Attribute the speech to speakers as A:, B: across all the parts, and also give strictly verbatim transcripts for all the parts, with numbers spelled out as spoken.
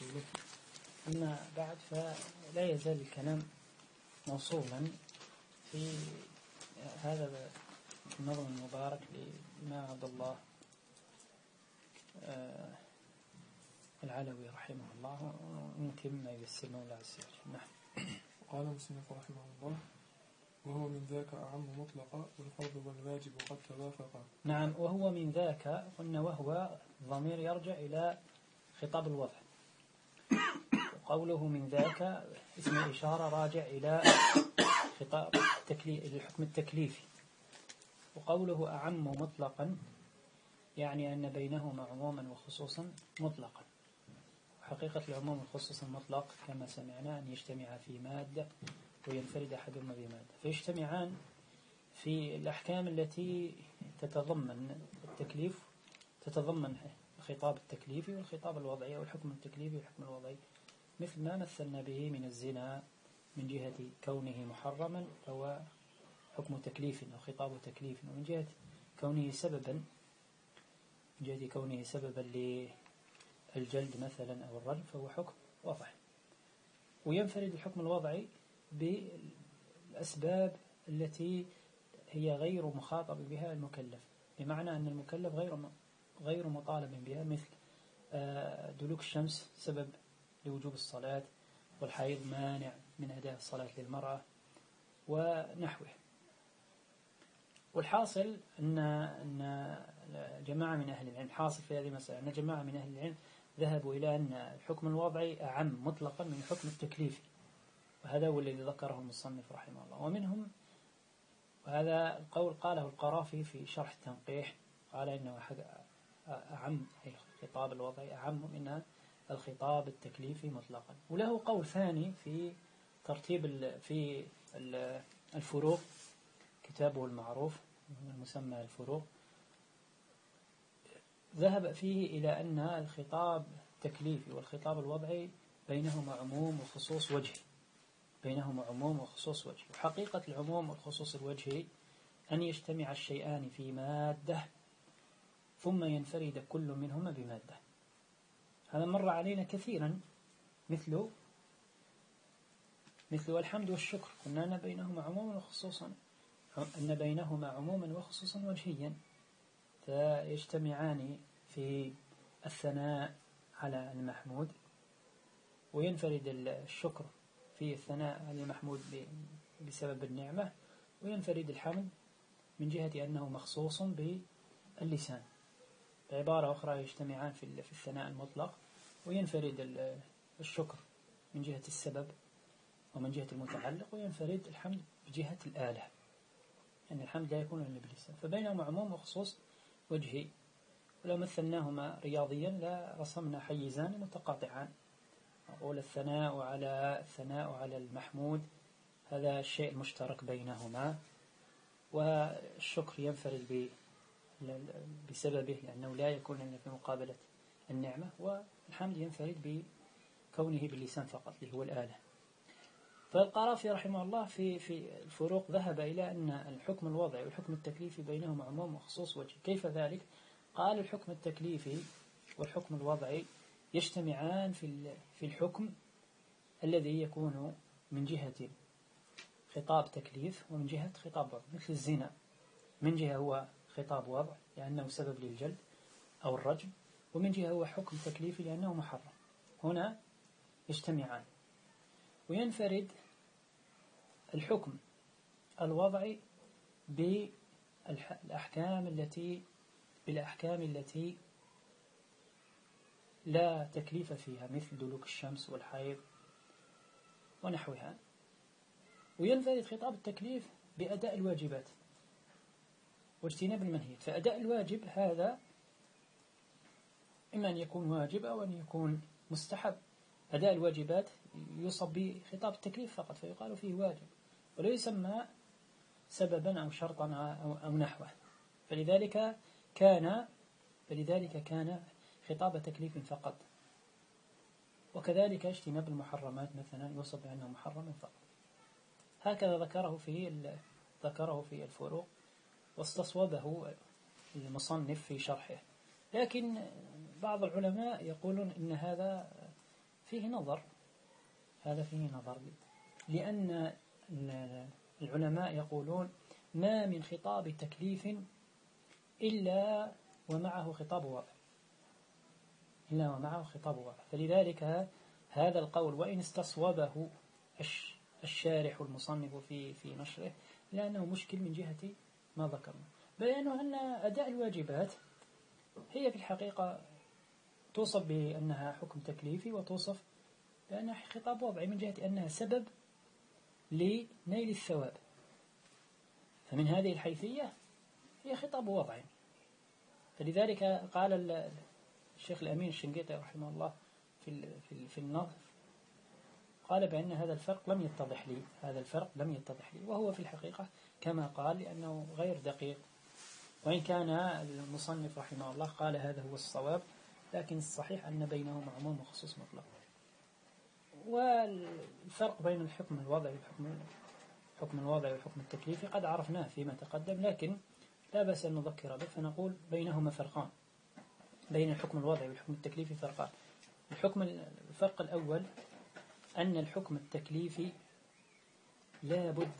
A: ورسوله. أما بعد، فلا يزال الكلام موصولا في هذا النظم المبارك للإمام عبد الله العلوي رحمه الله، ونتم ما ييسر مولاه عز وجل. نعم.
B: قال المصنف رحمه الله: وهو من ذاك أعم مطلقا والفرض والواجب قد توافقا.
A: نعم، وهو من ذاك. قلنا وهو ضمير يرجع إلى خطاب الوضع، وقوله من ذاك اسم الإشارة راجع إلى خطاب التكليف، الحكم التكليفي. وقوله أعم مطلقا يعني أن بينهما عموما وخصوصا مطلقا. وحقيقة العموم والخصوص المطلق كما سمعنا أن يجتمع في مادة وينفرد أحدهما بمادة، فيجتمعان في الأحكام التي تتضمن التكليف، تتضمن الخطاب التكليفي والخطاب الوضعي، أو الحكم التكليفي والحكم الوضعي، مثل ما مثلنا به من الزنا من جهة كونه محرما فهو حكم تكليف أو خطاب تكليف، ومن جهة كونه سببا من جهة كونه سببا للجلد مثلا أو الرجم فهو حكم وضعي. وينفرد الحكم الوضعي بالأسباب التي هي غير مخاطب بها المكلف، بمعنى أن المكلف غير غير مطالب بها، مثل دلوك الشمس سبب لوجوب الصلاة، والحيض مانع من أداء الصلاة للمرأة ونحوه. والحاصل أن أن جماعة من أهل العلم، حاصل في هذه المسألة أن جماعة من أهل العلم ذهبوا إلى أن الحكم الوضعي أعم مطلقا من الحكم التكليفي، وهذا هو الذي ذكره المصنف رحمه الله. ومنهم، وهذا القول قاله القرافي في شرح التنقيح، قال إنه أعم، أي الخطاب الوضعي أعم من الخطاب التكليفي مطلقا. وله قول ثاني في ترتيب في الفروق، كتابه المعروف المسمى الفروق، ذهب فيه إلى أن الخطاب التكليفي والخطاب الوضعي بينهما عموم وخصوص وجهي، بينهما عموم وخصوص وجهي. وحقيقة العموم والخصوص الوجهي أن يجتمع الشيئان في مادة ثم ينفرد كل منهما بمادة. هذا مر علينا كثيرا، مثل مثل الحمد والشكر، قلنا أن بينهما عموما وخصوصا، أن بينهما عموما وخصوصا وجهيا، فيجتمعان في الثناء على المحمود، وينفرد الشكر في الثناء على المحمود بسبب النعمة، وينفرد الحمد من جهة أنه مخصوص باللسان. بعبارة أخرى يجتمعان في الثناء المطلق، وينفرد الشكر من جهة السبب ومن جهة المتعلق، وينفرد الحمد بجهة الآلة، أن يعني الحمد لا يكون إلا باللسان. فبينهما عموم وخصوص وجهي. ولو مثلناهما رياضيا لا رسمنا حيزان متقاطعان، أقول الثناء على الثناء على المحمود هذا الشيء المشترك بينهما، والشكر ينفرد بسببه لأنه لا يكون إلا في مقابلة النعمة، والحمد ينفرد بكونه باللسان فقط اللي هو الآلة. فالقرافي رحمه الله في في الفروق ذهب إلى أن الحكم الوضعي والحكم التكليفي بينهما عموم وخصوص وجه. كيف ذلك؟ قال الحكم التكليفي والحكم الوضعي يجتمعان في في الحكم الذي يكون من جهة خطاب تكليف ومن جهة خطاب وضع، مثل الزنا، من جهة هو خطاب وضع لأنه سبب للجلد أو الرجم، ومن جهة هو حكم تكليفي لأنه محرم. هنا يجتمعان، وينفرد الحكم الوضعي بالأحكام التي بالأحكام التي لا تكليف فيها، مثل دلوك الشمس والحيض ونحوها. وينفرد خطاب التكليف بأداء الواجبات واجتناب المنهيات. فأداء الواجب هذا إما أن يكون واجب أو أن يكون مستحب. أداء الواجبات يصب بخطاب التكليف فقط فيقال فيه واجب، ولا يسمى سببا أو شرطا أو, أو نحوه. فلذلك كان فلذلك كان خطاب تكليف فقط. وكذلك اجتناب المحرمات مثلا يوصف بأنه محرم فقط. هكذا ذكره في ذكره في الفروق، واستصوبه المصنف في شرحه. لكن بعض العلماء يقولون إن هذا فيه نظر، هذا فيه نظر، لأن العلماء يقولون ما من خطاب تكليف إلا ومعه خطاب وضع، إلا ومعه خطاب وضع. فلذلك هذا القول وإن استصوبه الشارح المصنف في في نشره، لأنه مشكل من جهة ما ذكرنا، بيانه أن أداء الواجبات هي في الحقيقة توصف بأنها حكم تكليفي، وتوصف بأنها خطاب وضعي من جهة أنها سبب لنيل الثواب. فمن هذه الحيثية هي خطاب وضعي. فلذلك قال الشيخ الأمين الشنقيطي رحمه الله في في في النظم، قال بأن هذا الفرق لم يتضح لي، هذا الفرق لم يتضح لي، وهو في الحقيقة كما قال لأنه غير دقيق، وإن كان المصنف رحمه الله قال هذا هو الصواب، لكن الصحيح أن بينهما عموم وخصوص مطلق. والفرق بين الحكم الوضعي والحكم الحكم الوضعي والحكم التكليفي قد عرفناه فيما تقدم، لكن لا بأس أن نذكر به، فنقول بينهما فرقان، بين الحكم الوضعي والحكم التكليفي فرقان. الحكم الفرق الأول أن الحكم التكليفي لا بد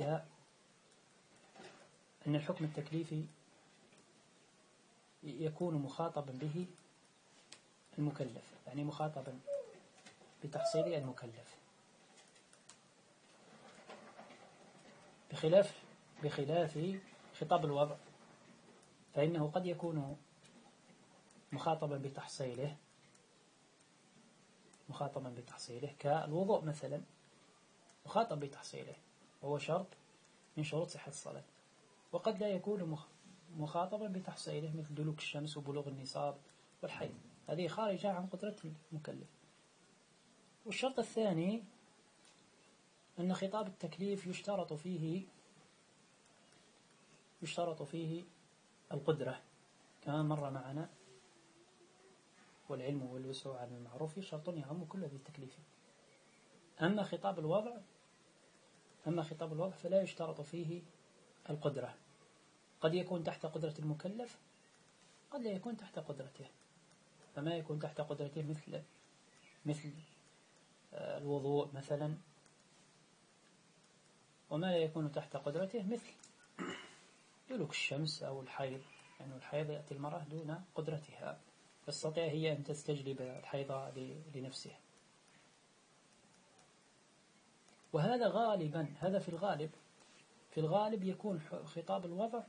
A: أن الحكم التكليفي يكون مخاطبا به المكلف، يعني مخاطبا بتحصيل المكلف، بخلاف بخلاف خطاب الوضع، فإنه قد يكون مخاطبا بتحصيله مخاطبا بتحصيله كالوضوء مثلا، مخاطب بتحصيله وهو شرط من شروط صحة الصلاة، وقد لا يكون مخاطبا بتحصيله مثل دلوك الشمس وبلوغ النصاب والحيض، هذه خارجة عن قدرة المكلف. والشرط الثاني أن خطاب التكليف يشترط فيه يشترط فيه القدرة كما مر معنا، والعلم والوسع على المعروف شرط يعم كل ذي تكليف. أما خطاب الوضع أما خطاب الوضع فلا يشترط فيه القدرة، قد يكون تحت قدرة المكلف، قد لا يكون تحت قدرته. فما يكون تحت قدرته مثل مثل الوضوء مثلا، وما لا يكون تحت قدرته مثل دلوك الشمس أو الحيض، يعني الحيض يأتي المرأة دون قدرتها، تستطيع هي أن تستجلب الحيض لنفسها. وهذا غالبا هذا في الغالب في الغالب يكون خطاب الوضع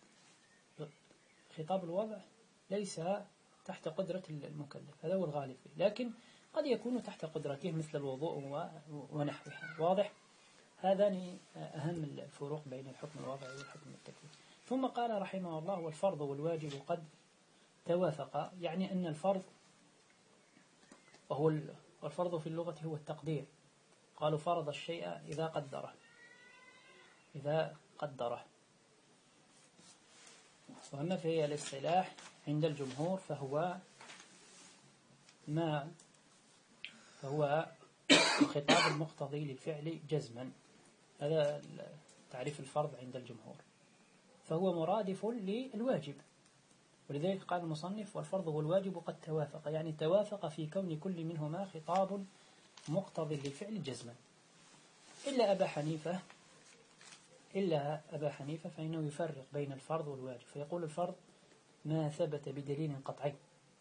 A: خطاب الوضع ليس تحت قدرة المكلف، هذا هو الغالب فيه، لكن قد يكون تحت قدرته مثل الوضوء ونحوها. واضح؟ هذان أهم الفروق بين الحكم الوضعي والحكم التكليفي. ثم قال رحمه الله: والفرض والواجب قد توافقا، يعني أن الفرض وهو والفرض في اللغة هو التقدير، قالوا فرض الشيء إذا قدره إذا قدره وأما في الاصطلاح عند الجمهور فهو ما فهو الخطاب المقتضي للفعل جزما، هذا تعريف الفرض عند الجمهور، فهو مرادف للواجب. ولذلك قال المصنف: والفرض والواجب قد توافق، يعني توافق في كون كل منهما خطاب مقتضي للفعل جزما، إلا أبا حنيفة إلا أبا حنيفة فإنه يفرق بين الفرض والواجب، فيقول الفرض ما ثبت بدليل قطعي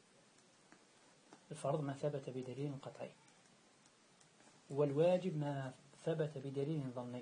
A: الفرض ما ثبت بدليل قطعي والواجب ما ثبت بدليل ظني.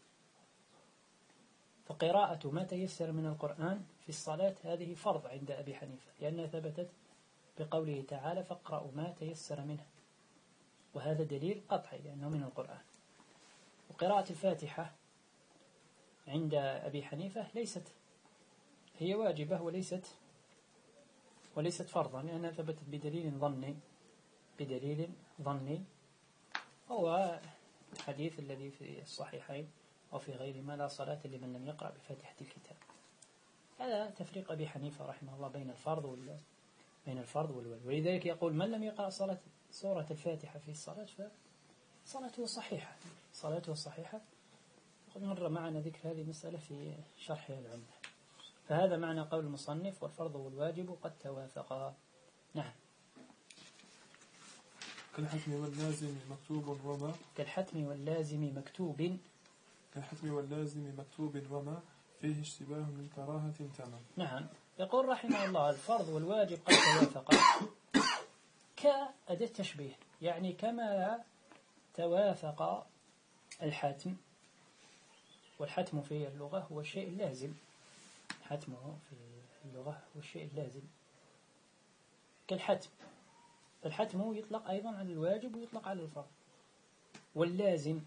A: فقراءة ما تيسر من القرآن في الصلاة هذه فرض عند أبي حنيفة، لأنها ثبتت بقوله تعالى: فاقرأوا ما تيسر منه، وهذا دليل قطعي لأنه من القرآن. وقراءة الفاتحة عند أبي حنيفة ليست هي واجبة وليست وليست فرضا، لأنها ثبتت بدليل ظني بدليل ظني هو الحديث الذي في الصحيحين وفي غيرهما: لا صلاة لمن لم يقرأ بفاتحة الكتاب. هذا تفريق أبي حنيفة رحمه الله بين الفرض وال بين الفرض والواجب. ولذلك يقول: من لم يقرأ صلاة سورة الفاتحة في الصلاة فصلاته صحيحة صلاته صحيحة وقد مر معنا ذكر هذه المسألة في شرح العمدة. فهذا معنى قول المصنف: والفرض والواجب قد توافقا. نعم.
B: كالحتم واللازم مكتوب وما
A: كالحتم واللازم مكتوب
B: كالحتم واللازم مكتوب وما فيه اشتباه من كراهة تمام.
A: نعم. يقول رحمه الله الفرض والواجب قد توافقا كأداة تشبيه، يعني كما توافق الحتم، والحتم في اللغة هو الشيء اللازم، حتمه في اللغة هو الشيء اللازم كالحتم. الحتم يطلق أيضا على الواجب ويطلق على الفرض، واللازم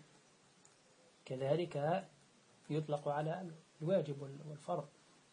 A: كذلك يطلق على الواجب والفرض.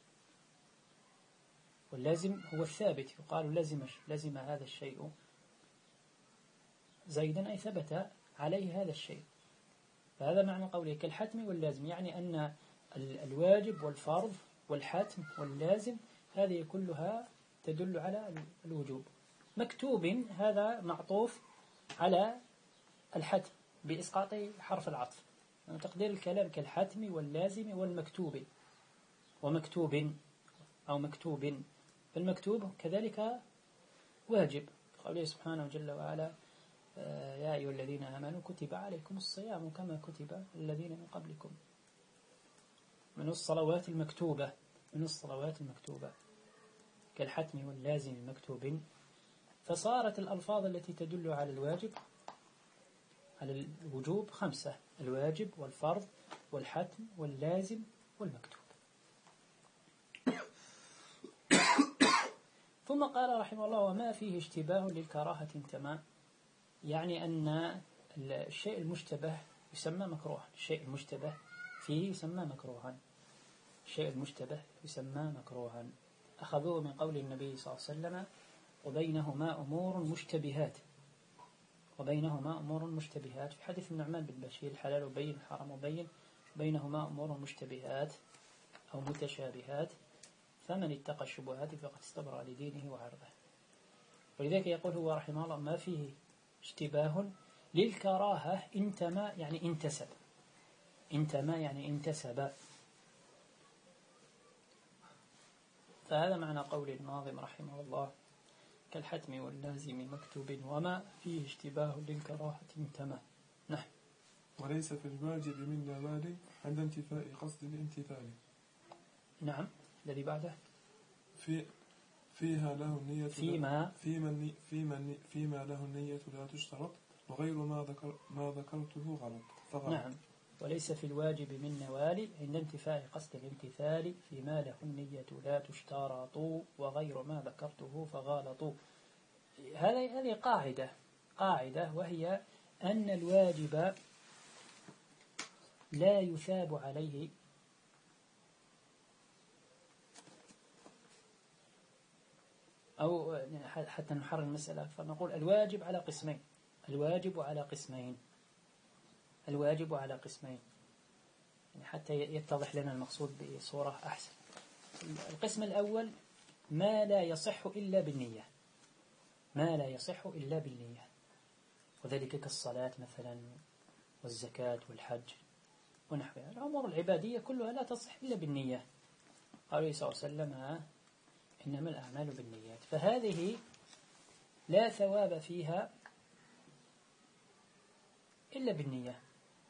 A: واللازم هو الثابت، يقال لازم لازم هذا الشيء زيدا، أي ثبت عليه هذا الشيء. فهذا معنى قوله كالحتم واللازم، يعني أن الواجب والفرض والحتم واللازم هذه كلها تدل على الوجوب. مكتوب هذا معطوف على الحتم بإسقاط حرف العطف، تقدير الكلام كالحتم واللازم والمكتوب. ومكتوب أو مكتوب، فالمكتوب كذلك واجب، قوله سبحانه جل وعلا يا أيها الذين آمنوا كتب عليكم الصيام كما كتب الذين من قبلكم، من الصلوات المكتوبة، من الصلوات المكتوبة كالحتم واللازم مكتوب. فصارت الألفاظ التي تدل على الواجب على الوجوب خمسة: الواجب والفرض والحتم واللازم والمكتوب. ثم قال رحمه الله وما فيه اشتباه للكراهة تمام، يعني أن الشيء المشتبه يسمى مكروها، الشيء المشتبه فيه يسمى مكروها، الشيء المشتبه يسمى مكروها. أخذوه من قول النبي صلى الله عليه وسلم وبينهما أمور مشتبهات، وبينهما أمور مشتبهات، في حديث النعمان بن بشير الحلال وبين الحرام وبين، بينهما أمور مشتبهات أو متشابهات فمن اتقى الشبهات فقد استبرأ لدينه وعرضه. ولذلك يقول هو رحمه الله ما فيه اشتباه للكراهة انتمى يعني انتسب، انتمى يعني انتسب. فهذا معنى قول الناظم رحمه الله كالحتم واللازم مكتوب وما فيه اشتباه للكراهة انتمى. نعم.
B: وليس في الواجب من نوال عند انتفاء قصد الامتثال.
A: نعم. الذي بعده
B: في فيها له النية
A: فيما
B: فيما فيما فيما له النية لا تشترط وغير ما ذكر ما ذكرته غلط فغلط.
A: نعم. وليس في الواجب من نوال عند انتفاء قصد الامتثال فيما له النية لا تشترط وغير ما ذكرته فغالط. هذه هذه قاعدة قاعدة وهي أن الواجب لا يثاب عليه أو حتى نحرر المسألة فنقول الواجب على قسمين، الواجب على قسمين الواجب على قسمين يعني حتى يتضح لنا المقصود بصورة أحسن. القسم الأول ما لا يصح إلا بالنية، ما لا يصح إلا بالنية، وذلك كالصلاة مثلا والزكاة والحج ونحوها. الأمور العبادية كلها لا تصح إلا بالنية، قال صلى الله عليه وسلم إنما الأعمال بالنيات. فهذه لا ثواب فيها إلا بالنية.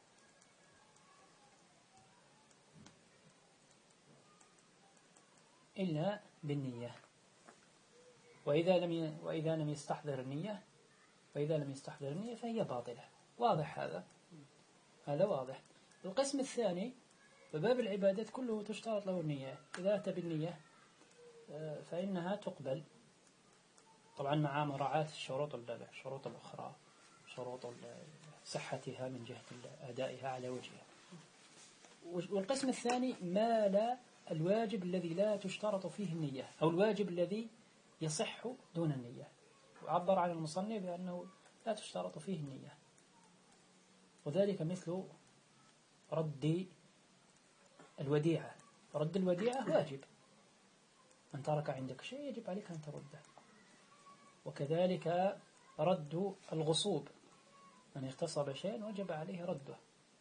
A: إلا بالنية. وإذا لم وإذا لم يستحضر النية وإذا لم يستحضر النية فهي باطلة. واضح هذا؟ هذا واضح. القسم الثاني فباب العبادات كله تشترط له النية، إذا أتى بالنية فإنها تقبل طبعا مع مراعاة الشروط الشروط الأخرى، شروط صحتها من جهة أدائها على وجهها. والقسم الثاني ما لا الواجب الذي لا تشترط فيه النية أو الواجب الذي يصح دون النية، وعبر عن المصنف بأنه لا تشترط فيه النية، وذلك مثل رد الوديعة. رد الوديعة واجب، من ترك عندك شيء يجب عليك أن ترده. وكذلك رد الغصوب، من اغتصب شيئا وجب عليه رده.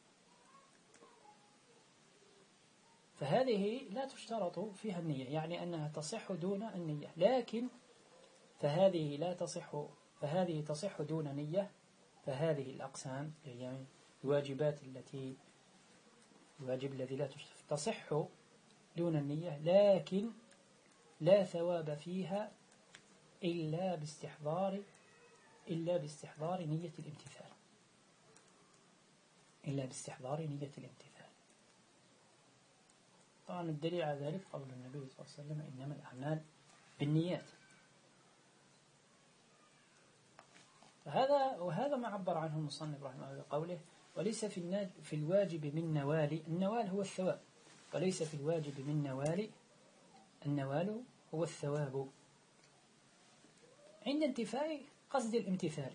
A: فهذه لا تشترط فيها النية، يعني أنها تصح دون النية. لكن فهذه لا تصح فهذه تصح دون نية. فهذه الأقسام هي الواجبات التي الواجب الذي لا تصح دون النية، لكن لا ثواب فيها إلا باستحضار إلا باستحضار نية الامتثال إلا باستحضار نية الامتثال. طبعا الدليل على ذلك قول النبي صلى الله عليه وسلم: إنما الأعمال بالنيات. فهذا وهذا ما عبر عنه المصنف رحمه الله بقوله: وليس في في الواجب من نوال. النوال هو الثواب. وليس في الواجب من نوال. النوال هو الثواب عند انتفاء قصد الامتثال.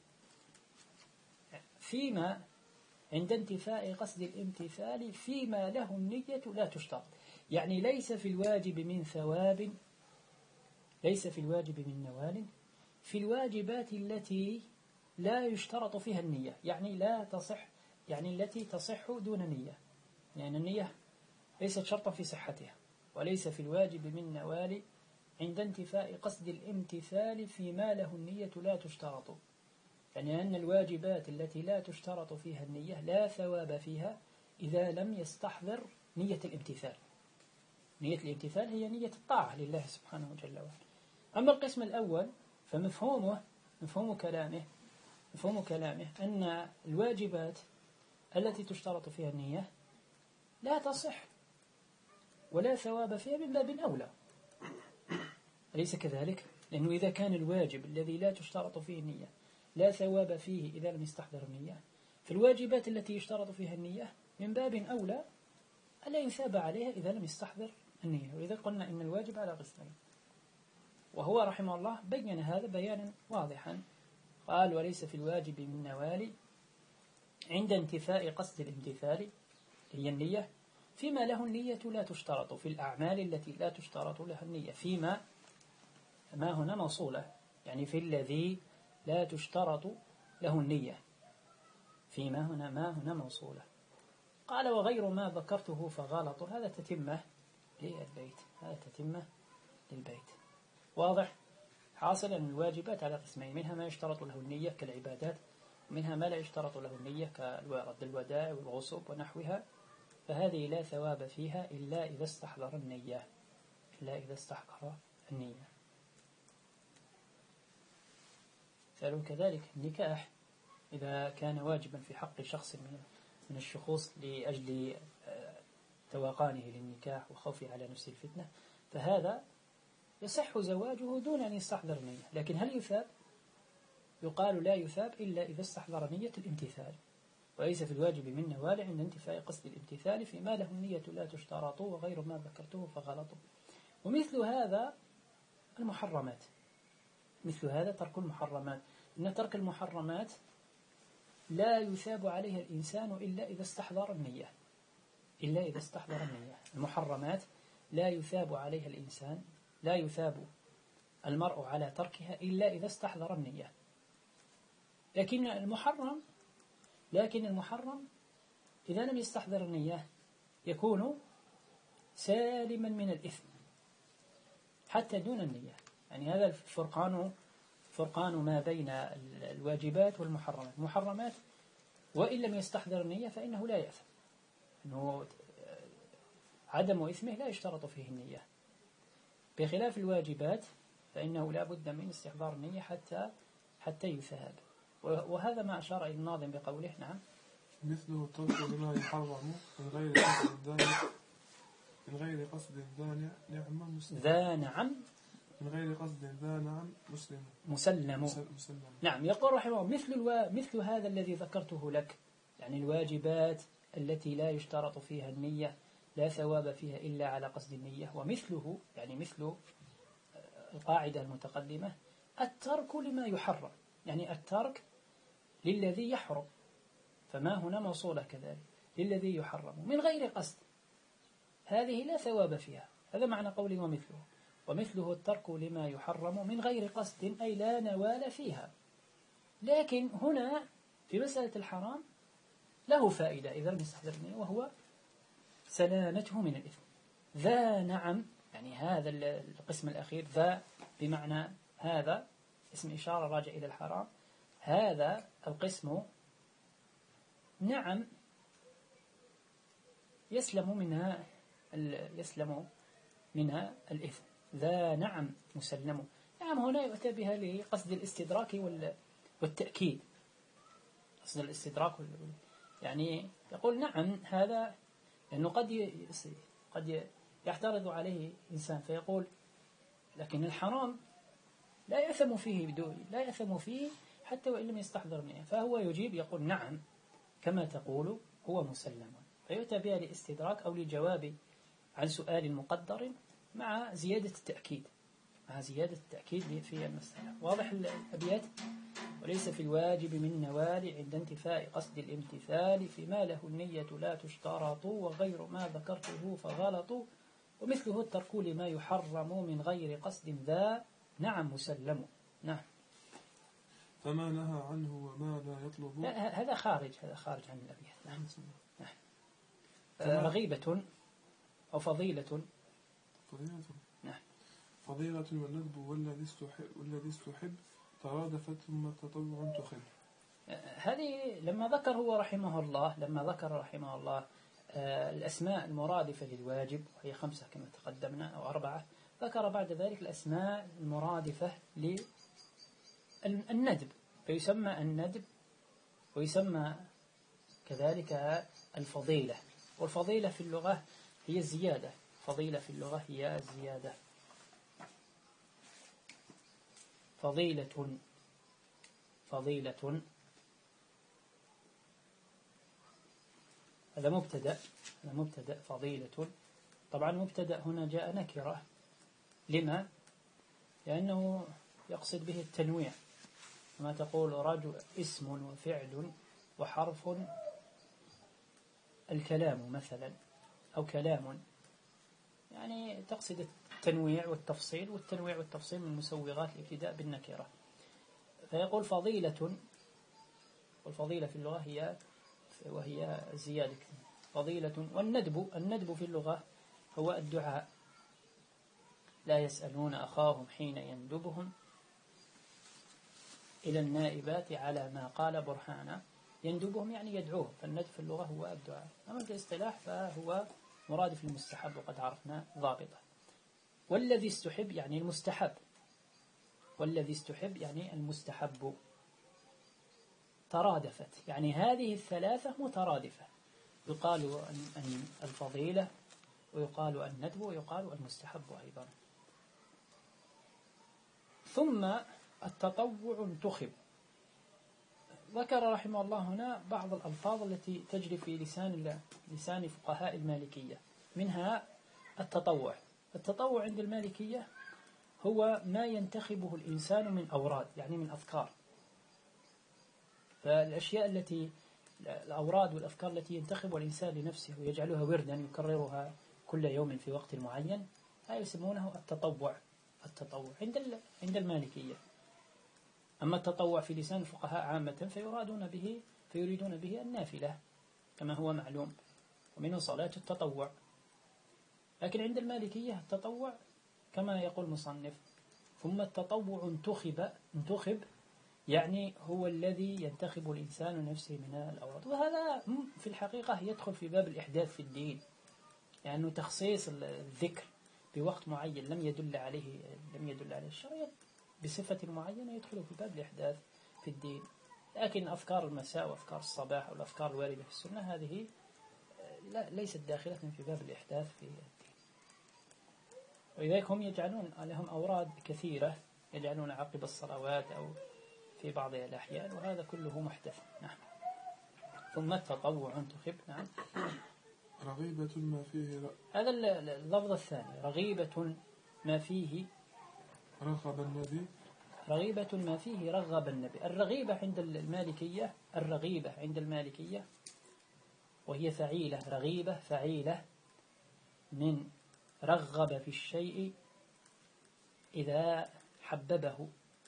A: فيما عند انتفاء قصد الامتثال فيما له النية لا تشترط. يعني ليس في الواجب من ثواب، ليس في الواجب من نوال، في الواجبات التي لا يشترط فيها النية، يعني لا تصح، يعني التي تصح دون نية، يعني النية ليست شرطا في صحتها. وليس في الواجب من نوال عند انتفاء قصد الامتثال فيما له النية لا تشترط. يعني أن الواجبات التي لا تشترط فيها النية لا ثواب فيها إذا لم يستحضر نية الامتثال. نية الامتثال هي نية الطاعة لله سبحانه جل وعلا. أما القسم الأول فمفهومه مفهوم كلامه مفهوم كلامه أن الواجبات التي تشترط فيها النية لا تصح ولا ثواب فيها من باب أولى. أليس كذلك؟ لأنه إذا كان الواجب الذي لا تشترط فيه النية لا ثواب فيه إذا لم يستحضر النية، فالواجبات التي يشترط فيها النية من باب أولى ألا يثاب عليها إذا لم يستحضر النية. ولذا قلنا إن الواجب على قسمين، وهو رحمه الله بين هذا بيانا واضحا. قال: وليس في الواجب من نوال عند انتفاء قصد الامتثال هي النية فيما له النية لا تشترط، في الأعمال التي لا تشترط لها النية. فيما ما هنا موصولة، يعني في الذي لا تشترط له النية. فيما هنا ما هنا موصولة. قال: وغير ما ذكرته فغلط. هذا تتمة للبيت هذا تتمة للبيت واضح. حاصل أن الواجبات على قسمين: منها ما يشترط له النية كالعبادات، ومنها ما لا يشترط له النية كرد الودائع والغصب ونحوها. فهذه لا ثواب فيها إلا إذا استحضر النية إلا إذا استحضر النية. فلو كذلك النكاح إذا كان واجبا في حق شخص من الشخوص لأجل توقانه للنكاح وخوفه على نفسه الفتنة، فهذا يصح زواجه دون أن يستحضر النية. لكن هل يثاب؟ يقال لا يثاب إلا إذا استحضر نية الامتثال. وليس في الواجب من نوال عند انتفاء قصد الامتثال فيما له النية لا تشترط، وغير ما ذكرته فغلط. ومثل هذا المحرمات، مثل هذا ترك المحرمات. إن ترك المحرمات لا يثاب عليها الإنسان إلا إذا استحضر النية إلا إذا استحضر النية. المحرمات لا يثاب عليها الإنسان لا يثاب المرء على تركها إلا إذا استحضر النية. لكن المحرم لكن المحرم إذا لم يستحضر النية يكون سالما من الإثم حتى دون النية. يعني هذا الفرقان فرقان ما بين الواجبات والمحرمات. المحرمات وإن لم يستحضر النية فإنه لا يأثم، إنه عدم إثمه لا يشترط فيه النية، بخلاف الواجبات فإنه لا بد من استحضار النية حتى حتى يثاب. وهذا ما أشار إلى الناظم بقوله: نعم
B: مثله الترك لما يحرم من غير قصد دانع من غير قصد دانع نعم مسلم
A: ذا نعم
B: من غير قصد ذا نعم مسلم
A: مسلم,
B: مسلم.
A: نعم. يقول رحمه الله: مثل الوا... مثل هذا الذي ذكرته لك، يعني الواجبات التي لا يشترط فيها النية لا ثواب فيها إلا على قصد النية. ومثله يعني مثل القاعدة المتقدمة الترك لما يحرم، يعني الترك للذي يحرم، فما هنا موصولة كذلك للذي يحرم من غير قصد، هذه لا ثواب فيها. هذا معنى قوله ومثله. ومثله الترك لما يحرم من غير قصد أي لا نوال فيها. لكن هنا في مسألة الحرام له فائدة إذا لم يستحضر النية، وهو سلامته من الإثم. ذا نعم، يعني هذا القسم الأخير ذا بمعنى هذا اسم إشارة راجع إلى الحرام، هذا القسم نعم يسلم منها يسلم منها الإثم، ذا نعم مسلم. نعم هنا يؤتى بها لقصد الاستدراك والتأكيد، قصد الاستدراك يعني يقول نعم هذا، لأنه قد قد يعترض عليه إنسان فيقول لكن الحرام لا يأثم فيه بدون لا يأثم فيه حتى وإن لم يستحضر منه، فهو يجيب يقول نعم كما تقول هو مسلم، فيؤتى بها لاستدراك أو لجواب عن سؤال مقدر مع زيادة التأكيد مع زيادة التأكيد في المسألة. واضح الأبيات؟ وليس في الواجب من نوال عند انتفاء قصد الامتثال، فيما له النية لا تشترط، وغير ما ذكرته فغلط، ومثله الترك لما يحرم من غير قصد ذا نعم مسلم. نعم.
B: فما نهى عنه وما لا يطلب.
A: لا هذا خارج هذا خارج عن الأبيات. نعم. نعم. آه رغيبة أو فضيلة.
B: فضيلة.
A: نعم.
B: فضيلة والندب والذي استحب والذي استحب ترادفت ثم تطوع تخب.
A: هذه لما ذكر هو رحمه الله لما ذكر رحمه الله آه الأسماء المرادفة للواجب وهي خمسة كما تقدمنا أو أربعة، ذكر بعد ذلك الأسماء المرادفة للندب، فيسمى الندب ويسمى كذلك الفضيلة. والفضيلة في اللغة هي الزيادة، فضيلة في اللغة هي الزيادة. فضيلة فضيلة هذا مبتدأ هذا مبتدأ فضيلة. طبعا مبتدأ هنا جاء نكرة، لما؟ لأنه يقصد به التنويع، كما تقول رجل اسم وفعل وحرف الكلام مثلا أو كلام، يعني تقصد التنويع والتفصيل، والتنويع والتفصيل من مسوغات الابتداء بالنكرة. فيقول فضيلة، والفضيلة في اللغة هي وهي زيادة فضيلة. والندب الندب في اللغة هو الدعاء، لا يسألون أخاهم حين يندبهم إلى النائبات على ما قال برهانا. يندبهم يعني يدعوهم، فالندب في اللغة هو الدعاء. أما في الاصطلاح فهو مرادف للمستحب وقد عرفنا ضابطه. والذي استحب يعني المستحب، والذي استحب يعني المستحب. ترادفت يعني هذه الثلاثة مترادفة، يقال أن الفضيلة ويقال الندب ويقال المستحب أيضا. ثم التطوع انتخب. ذكر رحمه الله هنا بعض الألفاظ التي تجري في لسان لسان فقهاء المالكية، منها التطوع. التطوع عند المالكية هو ما ينتخبه الإنسان من أوراد، يعني من أذكار. فالأشياء التي الأوراد والأذكار التي ينتخبها الإنسان لنفسه ويجعلها وردا يكررها كل يوم في وقت معين، هذا يسمونه التطوع. التطوع عند عند المالكية. أما التطوع في لسان الفقهاء عامة فيرادون به فيريدون به النافلة كما هو معلوم، ومنه صلاة التطوع. لكن عند المالكية التطوع كما يقول مصنف ثم التطوع انتخب انتخب يعني هو الذي ينتخب الإنسان نفسه من الأوراد. وهذا في الحقيقة يدخل في باب الإحداث في الدين، لأنه يعني تخصيص الذكر بوقت معين لم يدل عليه لم يدل عليه الشرع بصفة معينة يدخل في باب الإحداث في الدين. لكن أفكار المساء وأفكار الصباح والأفكار الواردة في السنة هذه لا ليست داخلة في باب الإحداث في الدين. ولذلك هم يجعلون لهم أوراد كثيرة يجعلون عقب الصلوات أو في بعض الأحيان، وهذا كله محدث. نعم. ثم التطوع انتخب. نعم.
B: رغيبة ما فيه ر...
A: هذا اللفظ الثاني رغيبة ما فيه
B: رغب النبي.
A: رغيبة ما فيه رغب النبي. الرغيبة عند المالكية الرغيبة عند المالكية وهي فعيلة، رغيبة فعيلة من رغب في الشيء إذا حببه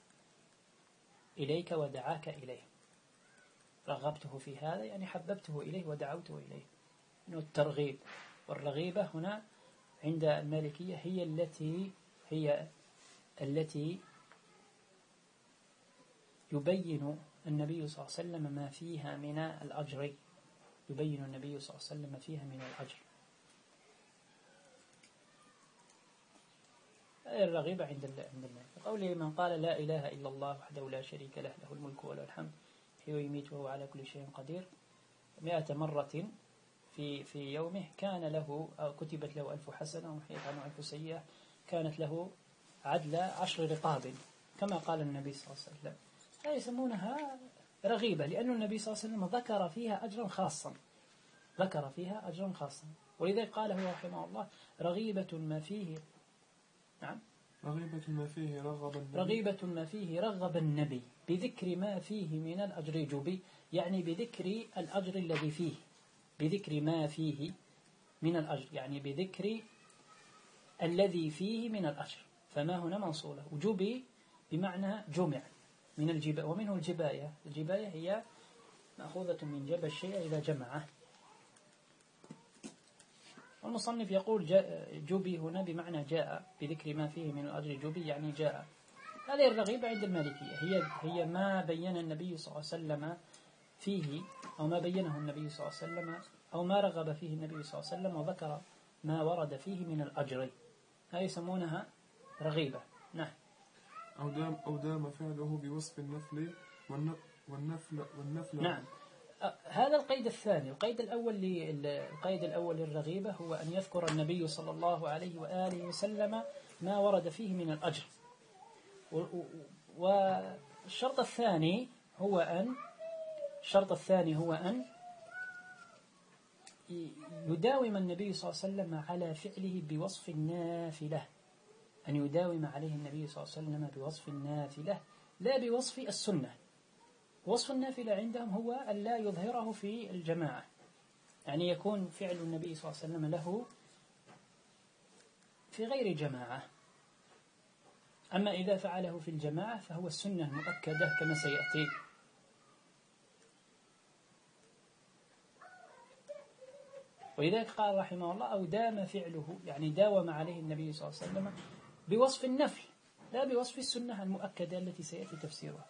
A: إليك ودعاك إليه. رغبته في هذا يعني حببته إليه ودعوته إليه، إنه الترغيب. والرغيبة هنا عند المالكية هي التي هي التي يبين النبي صلى الله عليه وسلم ما فيها من الأجر، يبين النبي صلى الله عليه وسلم فيها من الأجر. الرغيبة عند عند الناس. قوله من قال لا إله إلا الله وحده لا شريك له له الملك وله الحمد يحيي ويميت وهو على كل شيء قدير مئة مرة في في يومه كان له أو كتبت له ألف حسنة ومحيت عنه ألف سيئة كانت له عدل عشر رقاب كما قال النبي صلى الله عليه وسلم. لا يسمونها رغيبة لأن النبي صلى الله عليه وسلم ذكر فيها أجرا خاصا، ذكر فيها أجرا خاصا، ولذلك قال هو رحمه الله رغيبة ما فيه. نعم،
B: رغيبة ما فيه رغب النبي،
A: رغيبة ما فيه رغب النبي بذكر ما فيه من الأجر جبي، يعني بذكر الأجر الذي فيه، بذكر ما فيه من الأجر، يعني بذكر الذي فيه من الأجر. فما هنا منصولة، وجبي بمعنى جمع من الجبا، ومنه الجباية. الجباية هي مأخوذة من جبى الشيء إذا جمعه. والمصنف يقول جبي هنا بمعنى جاء، بذكر ما فيه من الأجر جبي يعني جاء. هذه الرغيبة عند المالكية هي هي ما بين النبي صلى الله عليه وسلم فيه، أو ما بينه النبي صلى الله عليه وسلم، أو ما رغب فيه النبي صلى الله عليه وسلم وذكر ما ورد فيه من الأجر، هذه يسمونها رغيبة. نعم.
B: أو دام أو دام فعله بوصف النفل والنفل والنفل.
A: نعم. هذا القيد الثاني. القيد الأول القيد الأول للرغيبة هو أن يذكر النبي صلى الله عليه وآله وسلم ما ورد فيه من الأجر. والشرط الثاني هو أن الشرط الثاني هو أن يداوم النبي صلى الله عليه وسلم على فعله بوصف النافلة، أن يداوم عليه النبي صلى الله عليه وسلم بوصف النافلة لا بوصف السنة. وصف النافلة عندهم هو أن لا يظهره في الجماعة، يعني يكون فعل النبي صلى الله عليه وسلم له في غير جماعة. أما إذا فعله في الجماعة فهو السنة المؤكدة كما سيأتي. ولذلك قال رحمه الله أو دام فعله، يعني داوم عليه النبي صلى الله عليه وسلم بوصف النفل لا بوصف السنة المؤكدة التي سيأتي تفسيرها.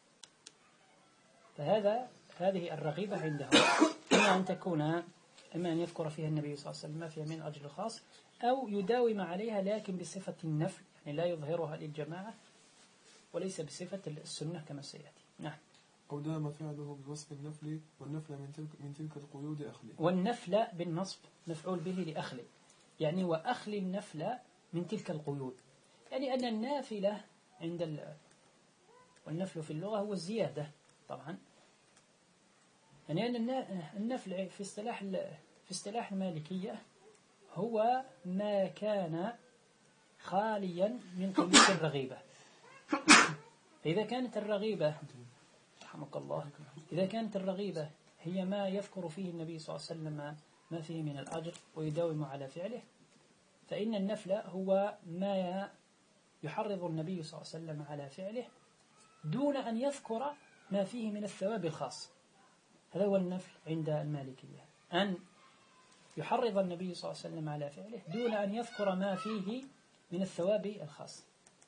A: فهذا هذه الرغيبة عندهم، إما أن تكون إما أن يذكر فيها النبي صلى الله عليه وسلم ما فيها من أجر خاص، أو يداوم عليها لكن بصفة النفل، يعني لا يظهرها للجماعة وليس بصفة السنة كما سيأتي. نعم.
B: أو دام فعله بوصف النفل والنفل من تلك من تلك القيود أخلي.
A: والنفل بالنصب مفعول به لأخلي، يعني وأخلي النفل من تلك القيود، يعني أن النافلة عند ال... والنفل في اللغة هو الزيادة طبعا، يعني أن النفل في اصطلاح في اصطلاح المالكية هو ما كان خاليا من قيود الرغيبة. فإذا كانت الرغيبة رحمك الله إذا كانت الرغيبة هي ما يذكر فيه النبي صلى الله عليه وسلم ما فيه من الأجر ويداوم على فعله، فإن النفل هو ما يحرض النبي صلى الله عليه وسلم على فعله دون أن يذكر ما فيه من الثواب الخاص. هذا هو النفل عند المالكية، أن يحرض النبي صلى الله عليه وسلم على فعله دون أن يذكر ما فيه من الثواب الخاص.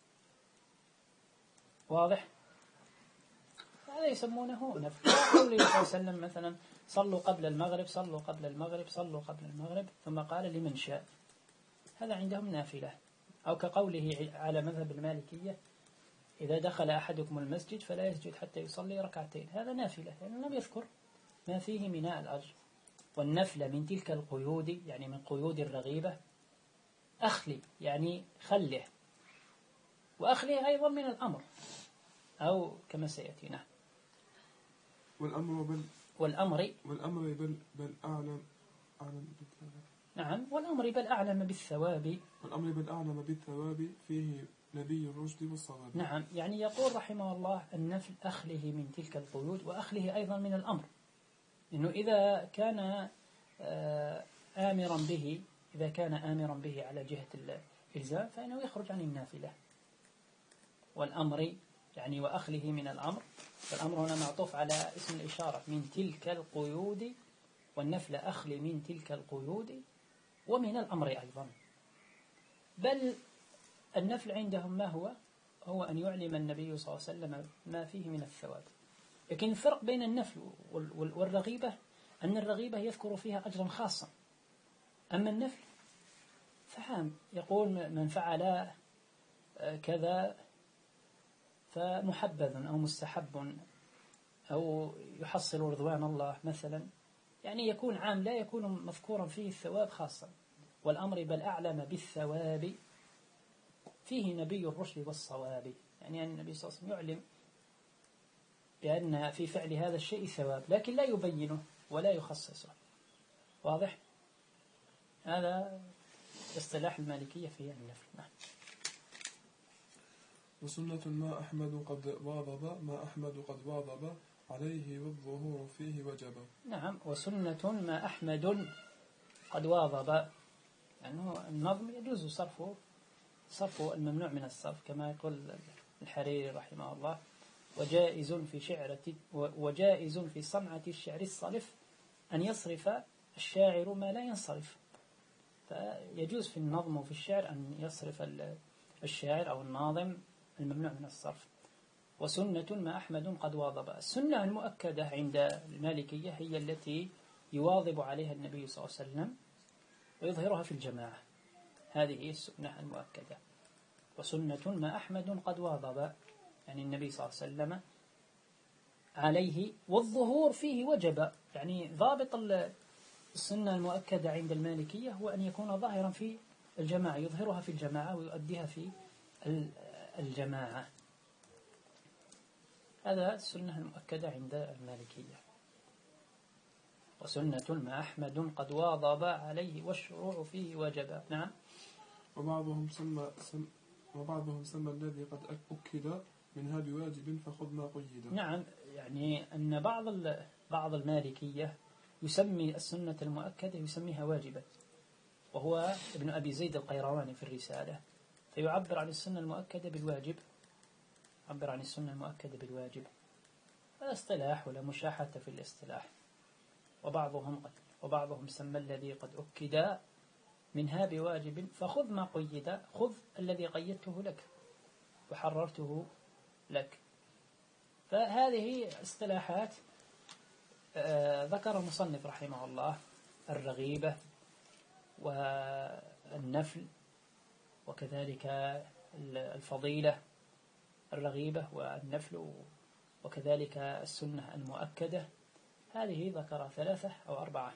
A: واضح؟ هذا يسمونه نفل. قول صلى الله عليه وسلم مثلا صلوا قبل المغرب صلوا قبل المغرب صلوا قبل المغرب ثم قال لمن شاء، هذا عندهم نافلة. أو كقوله على مذهب المالكية إذا دخل أحدكم المسجد فلا يسجد حتى يصلي ركعتين، هذا نافلة لأنه يعني لم يذكر ما فيه من الأجر. والنفل من تلك القيود، يعني من قيود الرغيبة، أخلي يعني خله، وأخلي أيضا من الأمر أو كما سيأتينا.
B: والأمر بل
A: والأمر
B: والأمر بل بل أعلم أعلم بالثواب.
A: نعم، والأمر بل أعلم بالثواب.
B: والأمر بل أعلم بالثواب فيه نبي الرشد والصواب.
A: نعم، يعني يقول رحمه الله النفل أخله من تلك القيود وأخله أيضا من الأمر، إنه إذا كان آمرا به إذا كان آمرا به على جهة الإلزام فإنه يخرج عن النافلة. والأمر يعني وأخله من الأمر، فالأمر هنا معطوف على اسم الإشارة من تلك القيود، والنفل أخلي من تلك القيود ومن الأمر أيضا. بل النفل عندهم ما هو هو أن يعلم النبي صلى الله عليه وسلم ما فيه من الثواب. لكن الفرق بين النفل والرغيبة أن الرغيبة يذكر فيها أجرا خاصا، أما النفل فعام، يقول من فعل كذا فمحبذ أو مستحب أو يحصل رضوان الله مثلا، يعني يكون عام لا يكون مذكورا فيه الثواب خاصا. والأمر بل أعلم بالثواب فيه نبي الرشد والصواب، يعني أن النبي صلى الله عليه وسلم يعلم بأن في فعل هذا الشيء ثواب، لكن لا يبينه ولا يخصصه. واضح؟ هذا اصطلاح المالكية في النفل. نعم.
B: وسنة ما أحمد قد واظب ما أحمد قد واظب عليه والظهور فيه وجب.
A: نعم. وسنة ما أحمد قد واظب، يعني النظم يجوز صرفه صرف الممنوع من الصرف كما يقول الحريري رحمه الله: وجائز في شعرة وجائز في صنعة الشعر الصرف أن يصرف الشاعر ما لا ينصرف. فيجوز في النظم وفي الشعر أن يصرف الشاعر أو الناظم الممنوع من الصرف. وسنة ما أحمد قد واظب، السنة المؤكدة عند المالكية هي التي يواظب عليها النبي صلى الله عليه وسلم ويظهرها في الجماعة، هذه هي السنة المؤكدة. وسنة ما أحمد قد واظب، يعني النبي صلى الله عليه وسلم عليه والظهور فيه وجب، يعني ضابط السنة المؤكدة عند المالكية هو أن يكون ظاهرا في الجماعة، يظهرها في الجماعة ويؤديها في الجماعة. هذا السنة المؤكدة عند المالكية. وسنة ما أحمد قد واظب عليه والشروع فيه وجب. نعم.
B: وبعضهم سمى سم وبعضهم سمى الذي قد أكد منها بواجب فخذ ما قيد.
A: نعم، يعني أن بعض بعض المالكية يسمي السنة المؤكدة يسميها واجبة، وهو ابن أبي زيد القيرواني في الرسالة، فيعبر عن السنة المؤكدة بالواجب، يعبر عن السنة المؤكدة بالواجب. هذا اصطلاح ولا مشاحة في الاصطلاح. وبعضهم قد وبعضهم سمى الذي قد أكد منها بواجب فخذ ما قيد، خذ الذي قيدته لك وحررته لك. فهذه اصطلاحات ذكر المصنف رحمه الله: الرغيبة والنفل، وكذلك الفضيلة، الرغيبة والنفل، وكذلك السنة المؤكدة. هذه ذكر ثلاثة أو أربعة.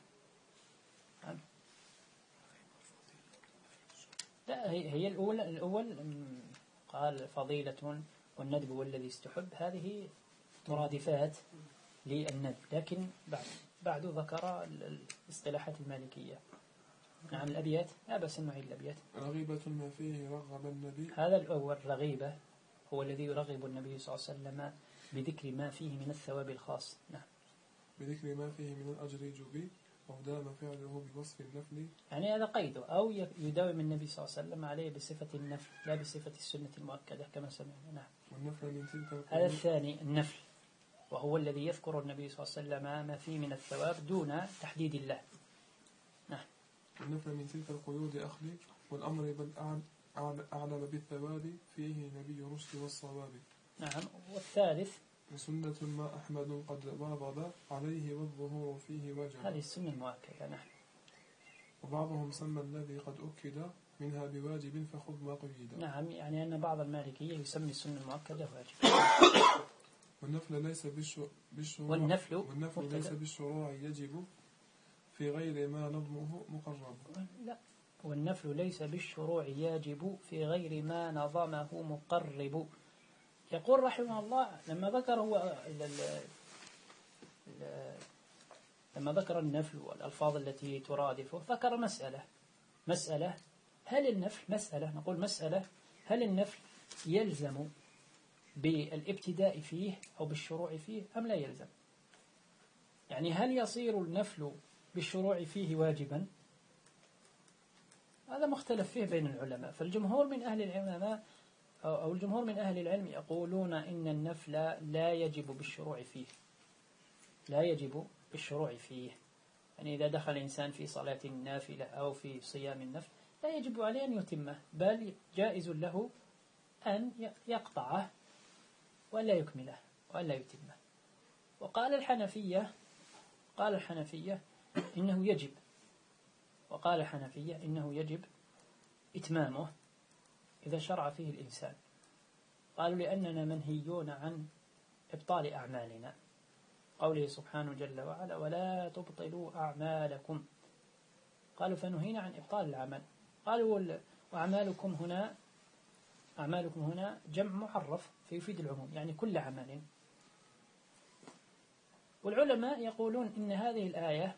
A: لا، هي الأول الأول قال فضيلة والندب والذي استحب، هذه مرادفات للندب، لكن بعد بعد ذكر الاصطلاحات المالكية. نعم. الأبيات لا بأس نعيد الأبيات.
B: رغيبة ما فيه رغب النبي،
A: هذا الأول رغيبة هو الذي يرغب النبي صلى الله عليه وسلم بذكر ما فيه من الثواب الخاص. نعم.
B: بذكر ما فيه من الأجر جبي أو دام فعله بوصف النفل،
A: يعني هذا قيده، أو يداوم النبي صلى الله عليه وسلم عليه بصفة النفل لا بصفة السنة المؤكدة كما سمعنا. نعم.
B: والنفل من تلك
A: هذا الثاني النفل، وهو الذي يذكر النبي صلى الله عليه وسلم ما فيه من الثواب دون تحديد الله. نعم.
B: والنفل من تلك القيود أخلي والأمر بل أعلم بالثواب فيه نبي رشد والصواب.
A: نعم. والثالث
B: وسنة ما أحمد قد واظب عليه والظهور فيه وجب،
A: هذه السنة المؤكدة. نعم.
B: وبعضهم سمى الذي قد أكد منها بواجب فخذ ما قيد.
A: نعم، يعني أن بعض المالكية يسمي السنة المؤكدة واجب.
B: والنفل ليس بالشروع
A: والنفل,
B: والنفل ليس بالشروع يجب في غير ما نظمه مقرب.
A: لا، والنفل ليس بالشروع يجب في غير ما نظمه مقرب. يقول رحمه الله لما ذكر هو لما ذكر النفل والألفاظ التي ترادفه ذكر مسألة مسألة هل النفل مسألة نقول مسألة هل النفل يلزم بالابتداء فيه أو بالشروع فيه أم لا يلزم؟ يعني هل يصير النفل بالشروع فيه واجبا؟ هذا مختلف فيه بين العلماء. فالجمهور من أهل العلماء أو الجمهور من أهل العلم يقولون إن النفل لا يجب بالشروع فيه لا يجب بالشروع فيه يعني إذا دخل الإنسان في صلاة النافلة أو في صيام النفل لا يجب عليه أن يتمه، بل جائز له أن يقطعه ولا يكمله ولا يتمه. وقال الحنفية قال الحنفية إنه يجب وقال الحنفية إنه يجب إتمامه إذا شرع فيه الإنسان. قالوا لأننا منهيون عن إبطال أعمالنا، قوله سبحانه جل وعلا ولا تبطلوا أعمالكم. قالوا فنهينا عن إبطال العمل. قالوا وأعمالكم هنا أعمالكم هنا جمع معرف فيفيد العموم، يعني كل عمل. والعلماء يقولون إن هذه الآية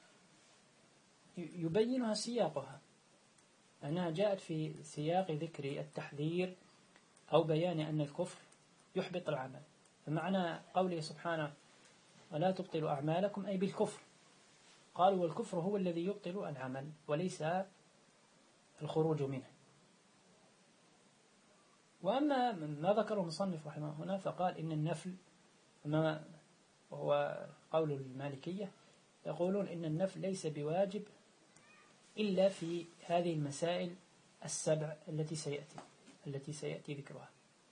A: يبينها سياقها، أنها جاءت في سياق ذكر التحذير أو بيان أن الكفر يحبط العمل. فمعنى قوله سبحانه ولا تبطلوا أعمالكم أي بالكفر. قالوا والكفر هو الذي يبطل العمل وليس الخروج منه. وأما ما ذكره المصنف رحمه هنا فقال إن النفل، ما وهو قول المالكية، يقولون إن النفل ليس بواجب إلا في هذه المسائل السبع التي سيأتي التي سيأتي ذكرها.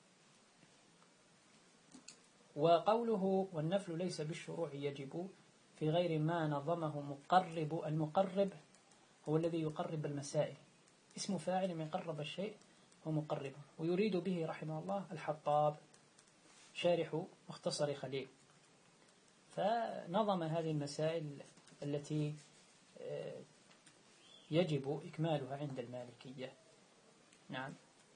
A: وقوله والنفل ليس بالشروع يجب في غير ما نظمه مقرب. المقرب هو الذي يقرب المسائل، اسم فاعل من قرب الشيء هو مقرب. ويريد به رحمه الله الحطاب شارح مختصر خليل، فنظم هذه المسائل التي يجب إكمالها عند المالكية. نعم.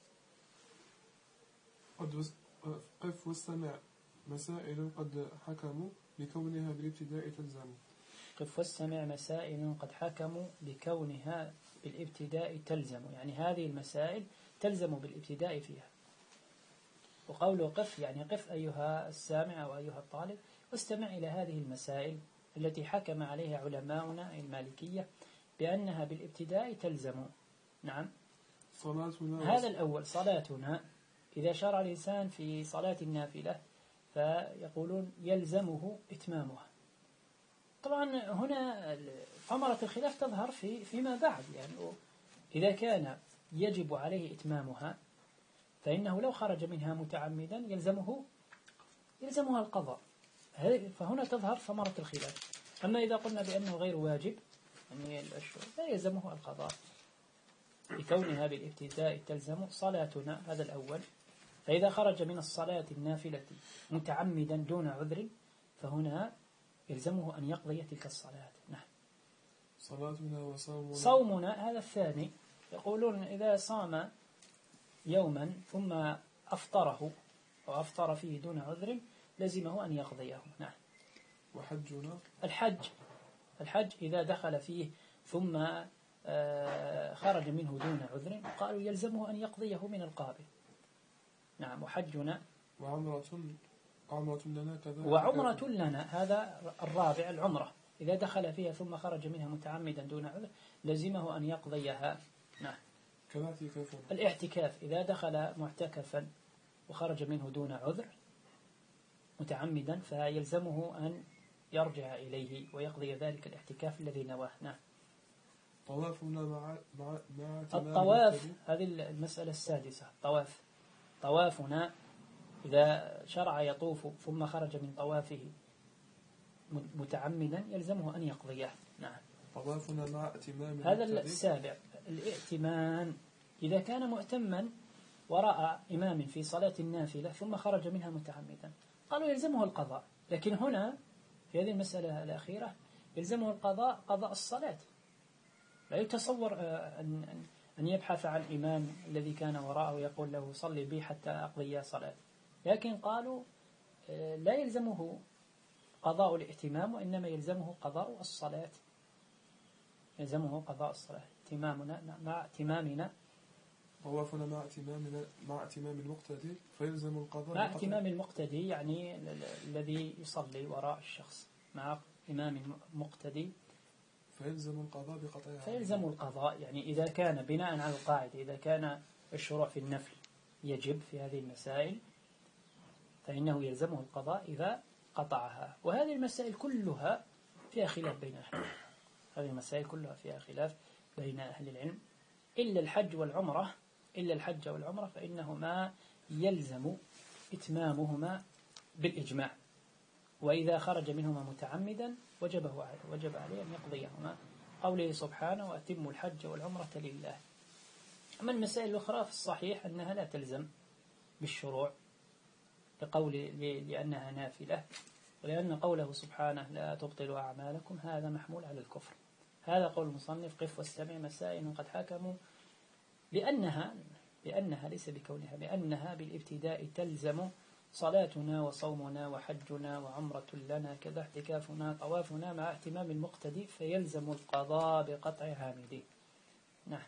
B: قد قف والسمع مسائل قد حكموا بكونها بالابتداء تلزم.
A: قف والسمع مسائل قد حكموا بكونها بالابتداء تلزم، يعني هذه المسائل تلزم بالابتداء فيها. وقوله قف يعني قف أيها السامع أو أيها الطالب واستمع إلى هذه المسائل التي حكم عليها علماؤنا المالكية بأنها بالابتداء تلزم. نعم.
B: صلاتنا
A: هذا الأول صلاتنا، إذا شرع الإنسان في صلاة النافلة فيقولون يلزمه إتمامها. طبعا هنا ثمرة الخلاف تظهر في فيما بعد، يعني إذا كان يجب عليه إتمامها فإنه لو خرج منها متعمدا يلزمه يلزمها القضاء. فهنا تظهر ثمرة الخلاف. أما إذا قلنا بأنه غير واجب يعني لا يلزمه القضاء بكونها بالابتداء تلزم صلاتنا، هذا الأول. فإذا خرج من الصلاة النافلة متعمدا دون عذر فهنا يلزمه أن يقضي تلك الصلاة. نعم.
B: صلاتنا وصومنا
A: صومنا هذا الثاني، يقولون إذا صام يوما ثم أفطره أو أفطر فيه دون عذر لزمه أن يقضيه. نعم.
B: وحجنا
A: الحج الحج إذا دخل فيه ثم خرج منه دون عذر قالوا يلزمه أن يقضيه من القابل. نعم. وحجنا
B: وعمرة عمرة لنا كذا
A: وعمرة لنا هذا الرابع العمرة، إذا دخل فيها ثم خرج منها متعمدا دون عذر لزمه أن يقضيها. نعم.
B: كالاعتكاف
A: الاعتكاف إذا دخل معتكفا وخرج منه دون عذر متعمدا فيلزمه أن يرجع إليه ويقضي ذلك الاعتكاف الذي نواه. نعم.
B: طوافنا مع مع مع
A: الطواف هذه المسألة السادسة. طواف طوافنا إذا شرع يطوف ثم خرج من طوافه متعمدا يلزمه أن يقضيه. نعم.
B: طوافنا مع اتمام
A: هذا السابع الائتمان إذا كان مؤتما وراء إمام في صلاة النافلة ثم خرج منها متعمدا قالوا يلزمه القضاء. لكن هنا في هذه المسألة الأخيرة يلزمه القضاء قضاء الصلاة. لا يتصور أن أن يبحث عن إمام الذي كان وراءه ويقول له صلي بي حتى أقضي صلاة. لكن قالوا لا يلزمه قضاء الائتمام وإنما يلزمه قضاء الصلاة. يلزمه قضاء الصلاة اتمامنا مع اتمامنا
B: طوافنا مع اتمامنا مع اتمام المقتدي فيلزم القضاء
A: مع اتمام المقتدي، يعني الذي يصلي وراء الشخص مع إمام مقتدي
B: فيلزم القضاء بقطعها
A: فيلزم القضاء. يعني إذا كان بناء على القاعدة إذا كان الشروع في النفل يجب في هذه المسائل فإنه يلزمه القضاء إذا قطعها. وهذه المسائل كلها فيها خلاف بين أهل العلم. هذه المسائل كلها فيها خلاف بين أهل العلم إلا الحج والعمرة إلا الحج والعمرة فإنهما يلزم إتمامهما بالإجماع، وإذا خرج منهما متعمدا وجبه وجب عليه أن يقضيهما، قوله سبحانه وأتموا الحج والعمرة لله. أما المسائل الأخرى في الصحيح أنها لا تلزم بالشروع لقول لأنها نافلة، ولأن قوله سبحانه لا تبطلوا أعمالكم هذا محمول على الكفر. هذا قول المصنف قف واستمع مسائل قد حكموا بأنها بأنها ليس بكونها بأنها بالابتداء تلزم صلاتنا وصومنا وحجنا وعمرة لنا كذا اعتكافنا طوافنا مع اهتمام المقتدي فيلزم القضاء بقطع عامده. نعم.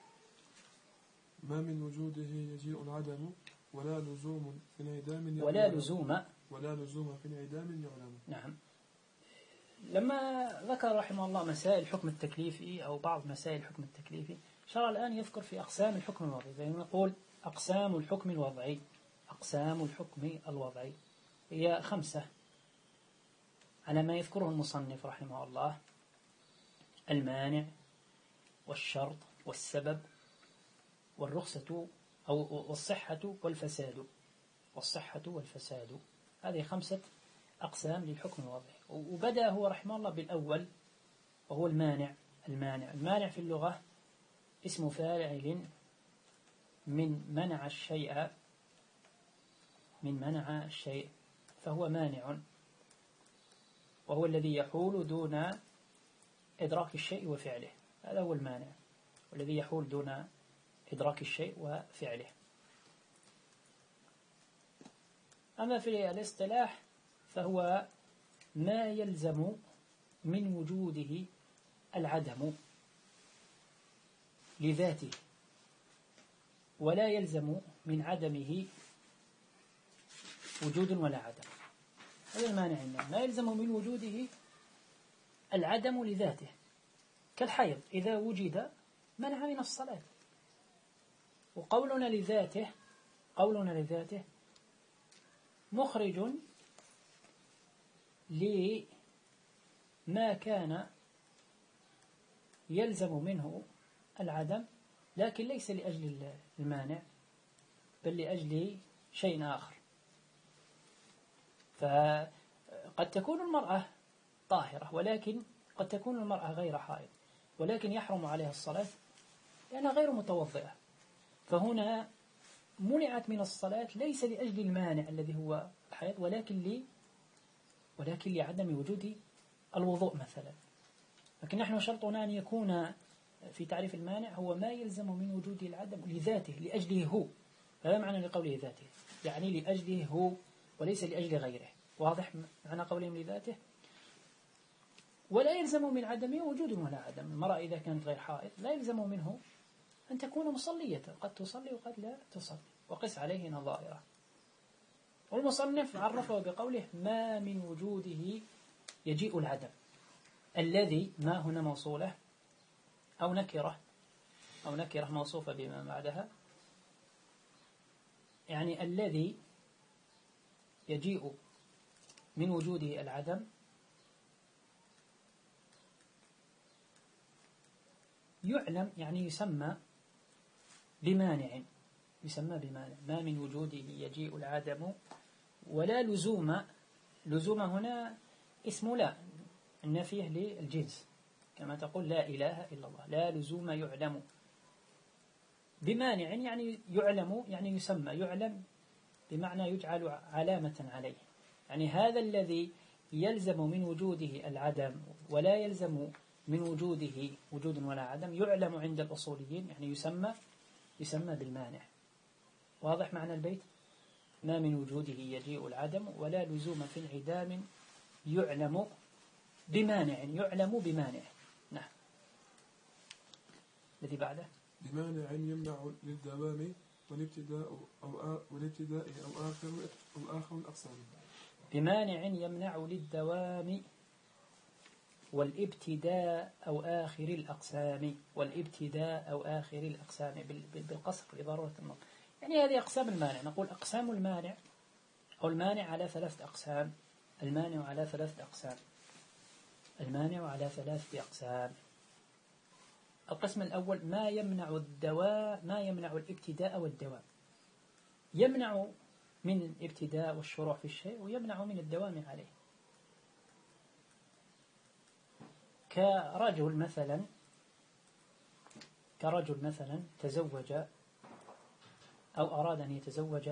B: ما من وجوده يجيء العدم ولا لزوم في انعدام
A: ولا لزوم
B: ولا لزوم في انعدام يعلم.
A: نعم. لما ذكر رحمه الله مسائل الحكم التكليفي أو بعض مسائل الحكم التكليفي شرع الآن يذكر في أقسام الحكم الوضعي، فنقول أقسام الحكم الوضعي. أقسام الحكم الوضعي هي خمسة على ما يذكره المصنف رحمه الله: المانع والشرط والسبب والرخصة أو والصحة والفساد. والصحة والفساد هذه خمسة أقسام للحكم الوضعي. وبدأ هو رحمه الله بالأول وهو المانع. المانع المانع في اللغة اسم فاعل من منع الشيء من منع الشيء فهو مانع، وهو الذي يحول دون إدراك الشيء وفعله. هذا هو المانع، والذي يحول دون إدراك الشيء وفعله. أما في الاصطلاح فهو ما يلزم من وجوده العدم لذاته ولا يلزم من عدمه وجود ولا عدم. هذا المانع عندنا. ما يلزم من وجوده العدم لذاته كالحيض إذا وجد منع من الصلاة. وقولنا لذاته قولنا لذاته مخرج لما كان يلزم منه العدم، لكن ليس لأجل المانع بل لأجل شيء آخر. فقد تكون المرأة طاهرة ولكن قد تكون المرأة غير حائض، ولكن يحرم عليها الصلاة لأنها غير متوضئة، فهنا منعت من الصلاة ليس لأجل المانع الذي هو الحيض ولكن لي ولكن لعدم وجود الوضوء مثلا. لكن نحن شرطنا أن يكون في تعريف المانع هو ما يلزم من وجود العدم لذاته لأجله هو. هذا معنى لقوله ذاته، يعني لأجله هو وليس لأجل غيره. واضح معنى قولهم لذاته؟ ولا يلزم من عدمه وجود ولا عدم. المرأة إذا كانت غير حائض لا يلزم منه أن تكون مصلية، قد تصلي وقد لا تصلي، وقس عليه نظائره. والمصنف عرفه بقوله ما من وجوده يجيء العدم. الذي ما هنا موصولة أو نكرة أو نكرة موصوفة بما بعدها، يعني الذي يجيء من وجوده العدم يعلم، يعني يسمى بمانع يسمى بمانع. ما من وجوده يجيء العدم ولا لزوم. لزوم هنا اسم لا النافية للجنس، كما تقول لا إله إلا الله. لا لزوم يعلم بمانع، يعني يعلم يعني يسمى. يعلم بمعنى يجعل علامة عليه، يعني هذا الذي يلزم من وجوده العدم ولا يلزم من وجوده وجود ولا عدم يعلم عند الأصوليين، يعني يسمى يسمى بالمانع. واضح معنى البيت؟ ما من وجوده يجيء العدم ولا لزوم في انعدام يعلم بمانع. يعلم بمانع. نعم. الذي بعده
B: بمانع يمنع للدوام والابتداء أو والابتداء أو آخر أو آخر الأقسام.
A: بمانع يمنع للدوام والابتداء أو آخر الأقسام. والابتداء أو آخر الأقسام بالقصر لضرورة النطق. يعني هذه أقسام المانع. نقول أقسام المانع أو المانع على ثلاثة أقسام. المانع على ثلاثة أقسام. المانع على ثلاثة أقسام. القسم الأول ما يمنع الدواء ما يمنع الابتداء والدوام. يمنع من الابتداء والشروع في الشيء ويمنع من الدوام عليه. كرجل مثلا كرجل مثلا تزوج أو أراد أن يتزوج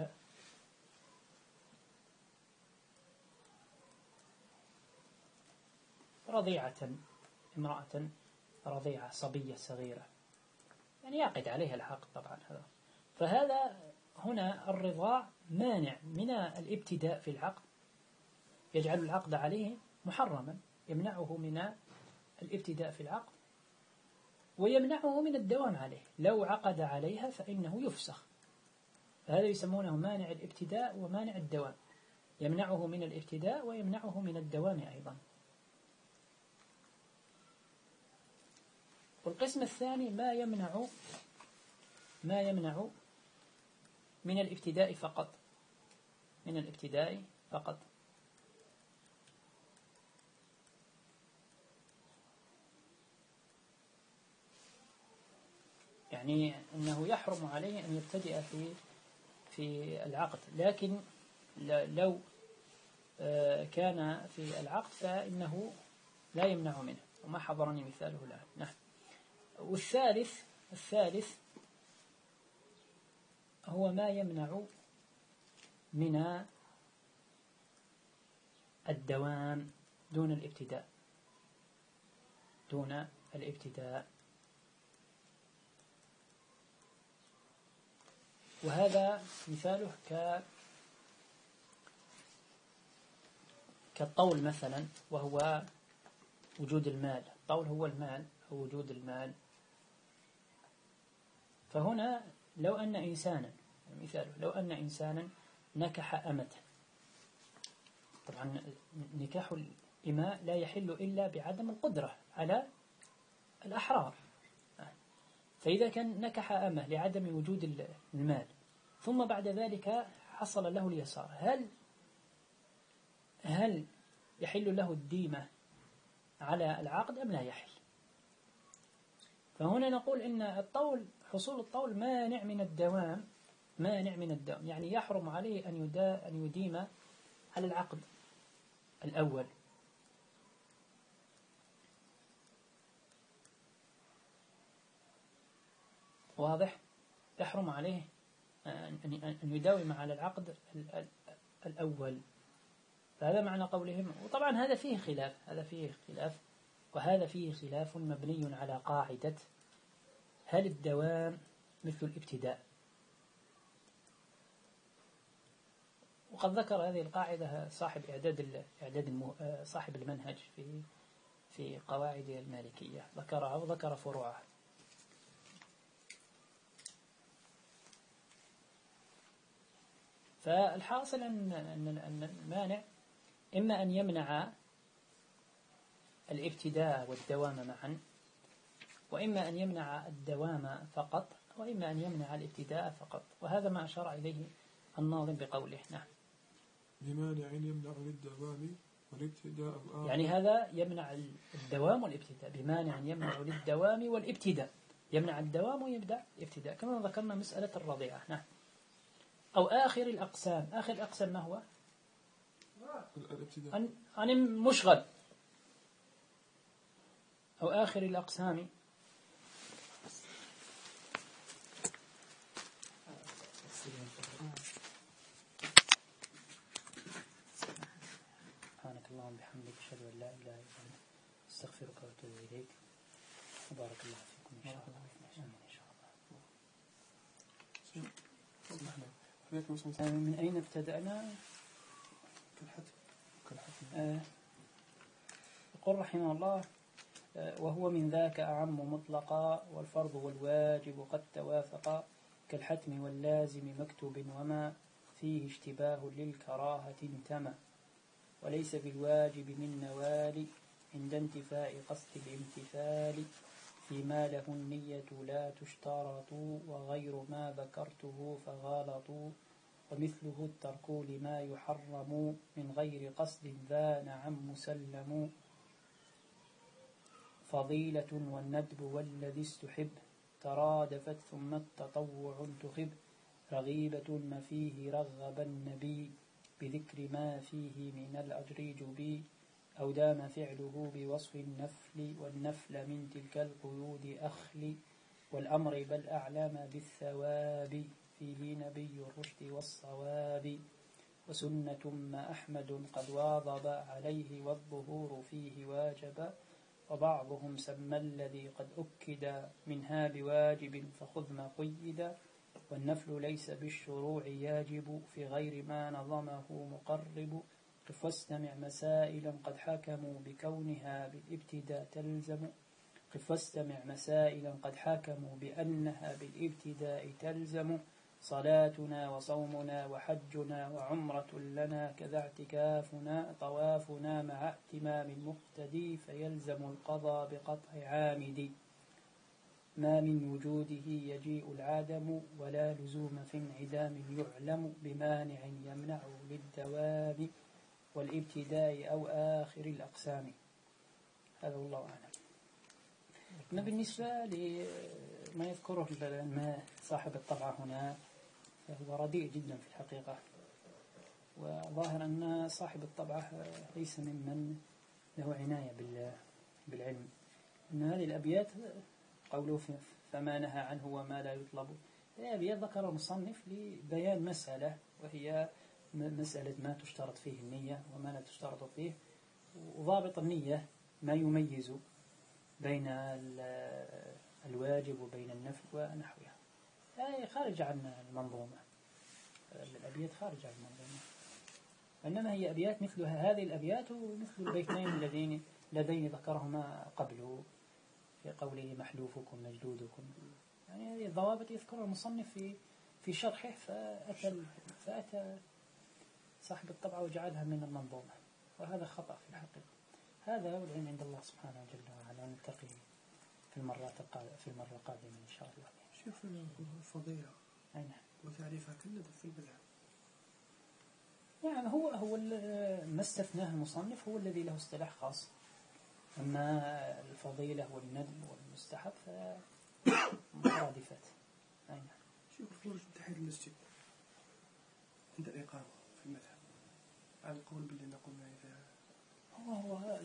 A: رضيعة، امرأة رضيعة صبية صغيرة، يعني يعقد عليها العقد طبعا هذا. فهذا هنا الرضاع مانع من الابتداء في العقد، يجعل العقد عليه محرما، يمنعه من الابتداء في العقد ويمنعه من الدوام عليه. لو عقد عليها فإنه يفسخ. فهذا يسمونه مانع الابتداء ومانع الدوام، يمنعه من الابتداء ويمنعه من الدوام أيضا. والقسم الثاني ما يمنع ما يمنع من الابتداء فقط من الابتداء فقط يعني أنه يحرم عليه أن يبتدئ في في العقد، لكن لو كان في العقد فإنه لا يمنع منه، وما حضرني مثاله الآن. نعم. والثالث الثالث هو ما يمنع من الدوام دون الابتداء دون الابتداء وهذا مثاله ك كالطول مثلا، وهو وجود المال. الطول هو المال أو وجود المال. فهنا لو أن إنسانا مثاله لو أن إنسانا نكح أمة، طبعا نكاح الإماء لا يحل إلا بعدم القدرة على الأحرار. فإذا كان نكح أمة لعدم وجود المال ثم بعد ذلك حصل له اليسار، هل هل يحل له الديمة على العقد أم لا يحل؟ فهنا نقول إن الطول حصول الطول مانع من الدوام مانع من الدوام يعني يحرم عليه أن يدا أن يديم على العقد الأول. واضح؟ يحرم عليه أن يداوم على العقد الأول. فهذا معنى قولهم. وطبعا هذا فيه خلاف هذا فيه خلاف وهذا فيه خلاف مبني على قاعدة هل الدوام مثل الابتداء. وقد ذكر هذه القاعدة صاحب إعداد إعداد صاحب المنهج في في قواعد المالكية، ذكرها وذكر فروعها. فالحاصل أن أن المانع إما أن يمنع الابتداء والدوام معا، وإما أن يمنع الدوام فقط، وإما أن يمنع الابتداء فقط. وهذا ما أشار إليه الناظم بقوله. نعم.
B: لمانع يمنع للدوام والابتداء الآخر.
A: يعني هذا يمنع الدوام والابتداء، بمانع يمنع للدوام والابتداء، يمنع الدوام ويبدأ الابتداء، كما ذكرنا مسألة الرضيعة. نعم. أو آخر الأقسام. آخر الأقسام ما هو؟
B: الابتداء.
A: أن مشغل. أو آخر الأقسام سبحانك اللهم بحمدك أشهد أن لا إله إلا أنت أستغفرك وأتوب إليك. وبارك الله فيكم إن شاء الله. إن شاء الله. من أين ابتدأنا؟
B: كالحتم كالحتم.
A: آه. يقول رحمه الله: وهو من ذاك أعم مطلقا، والفرض والواجب قد توافقا، كالحتم واللازم مكتوب وما فيه اشتباه للكراهة انتمى، وليس بالواجب من نوال عند انتفاء قصد الامتثال، فيما له النية لا تشترط، وغير ما ذكرته فغالط، ومثله الترك لما يحرم من غير قصد ذا نعم مسلم، فضيلة والندب والذي استحب ترادفت ثم التطوع تخب رغيبة ما فيه رغب النبي بذكر ما فيه من الأجر جبي أو دام فعله بوصف النفل والنفل من تلك القيود أخلي والأمر بل أعلم بالثواب فيه نبي الرشد والصواب وسنة ما أحمد قد واظب عليه والظهور فيه واجب وبعضهم سمى الذي قد أكد منها بواجب فخذ ما قيد والنفل ليس بالشروع ياجب في غير ما نظمه مقرب قف واستمع مسائلا قد حكموا بكونها بالابتداء تلزم قف واستمع مسائلا قد حكموا بأنها بالابتداء تلزم صلاتنا وصومنا وحجنا وعمرة لنا كذا اعتكافنا طوافنا مع ائتمام المقتدي فيلزم القضاء بقطع عامد ما من وجوده يجيء العدم ولا لزوم في انعدام يعلم بمانع يمنع للدوام والابتداء أو آخر الأقسام. هذا الله أعلم. ما بالنسبة لما يذكره ما صاحب الطبعة هنا فهو رديء جدا في الحقيقة، وظاهر أن صاحب الطبعة ليس ممن له عناية بالعلم. أن هذه الأبيات قوله فما نهى عنه وما لا يطلب، هذه أبيات ذكر المصنف لبيان مسألة، وهي مسألة ما تشترط فيه النية وما لا تشترط فيه، وضابط النية ما يميز بين الواجب وبين النفل ونحوها. هي خارج عن المنظومة، الأبيات خارج عن المنظومة، إنما هي أبيات مثلها هذه الأبيات ومثل البيتين اللذين لدين ذكرهما قبله في قوله محلوفكم مجدودكم. يعني هذه الضوابط يذكرها المصنف في في شرحه، فأتى فأتى صاحب الطبعة وجعلها من المنظومة، وهذا خطأ في الحقيقة. هذا والعلم عند الله سبحانه وجل وعلا. نلتقي في المرات في المرة القادمة إن شاء الله.
C: شوف الفضيلة
A: أين
C: وتعريفها كله في البدع.
A: يعني هو هو ما استثناه المصنف هو الذي له اصطلاح خاص، أما الفضيلة والندب والمستحب فمرادفات. أين
C: شوف خروج تحية المسجد عند الإقامة في المذهب على القول باللي نقول فيها
A: هو هو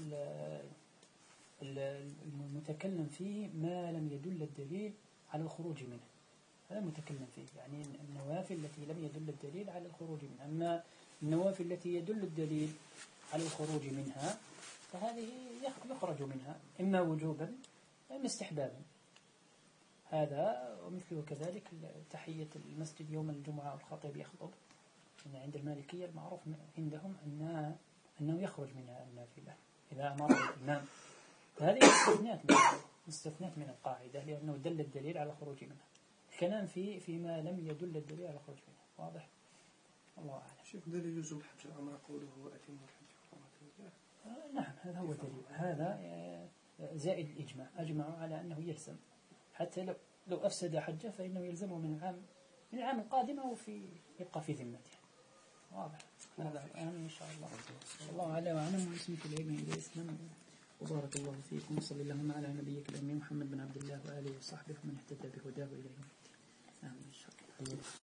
A: المتكلم فيه ما لم يدل الدليل على الخروج منه، هذا المتكلم فيه. يعني النوافل التي لم يدل الدليل على الخروج منها، أما النوافل التي يدل الدليل على الخروج منها فهذه يخرج منها إما وجوبا أو استحبابا. هذا ومثله كذلك تحية المسجد يوم الجمعة والخطيب يخطب. يعني عند المالكية المعروف عندهم أن أنه يخرج منها النافلة إذا أمر الإمام، فهذه مستثنات من مستثنات من القاعدة، لأنه دل الدليل على الخروج منها. الكلام في فيما لم يدل الدليل على الخروج منها. واضح؟ الله أعلم.
C: شوف دليل يجوز الحج الأمر قوله أتم الحج.
A: آه نعم، هذا هو دليل. هذا زائد الإجماع، أجمعوا على أنه يلزم، حتى لو لو أفسد حجه فإنه يلزمه من العام من العام القادم وفي يبقى في ذمته. واضح؟ هذا أهم إن شاء الله. الله أعلم وأعلم. واسمك العلم إلى اسلام، وبارك الله فيكم، وصلى اللهم على نبيك الأمين محمد بن عبد الله وآله وصحبه ومن اهتدى بهداه إلى يوم الدين. آمين إن شاء الله.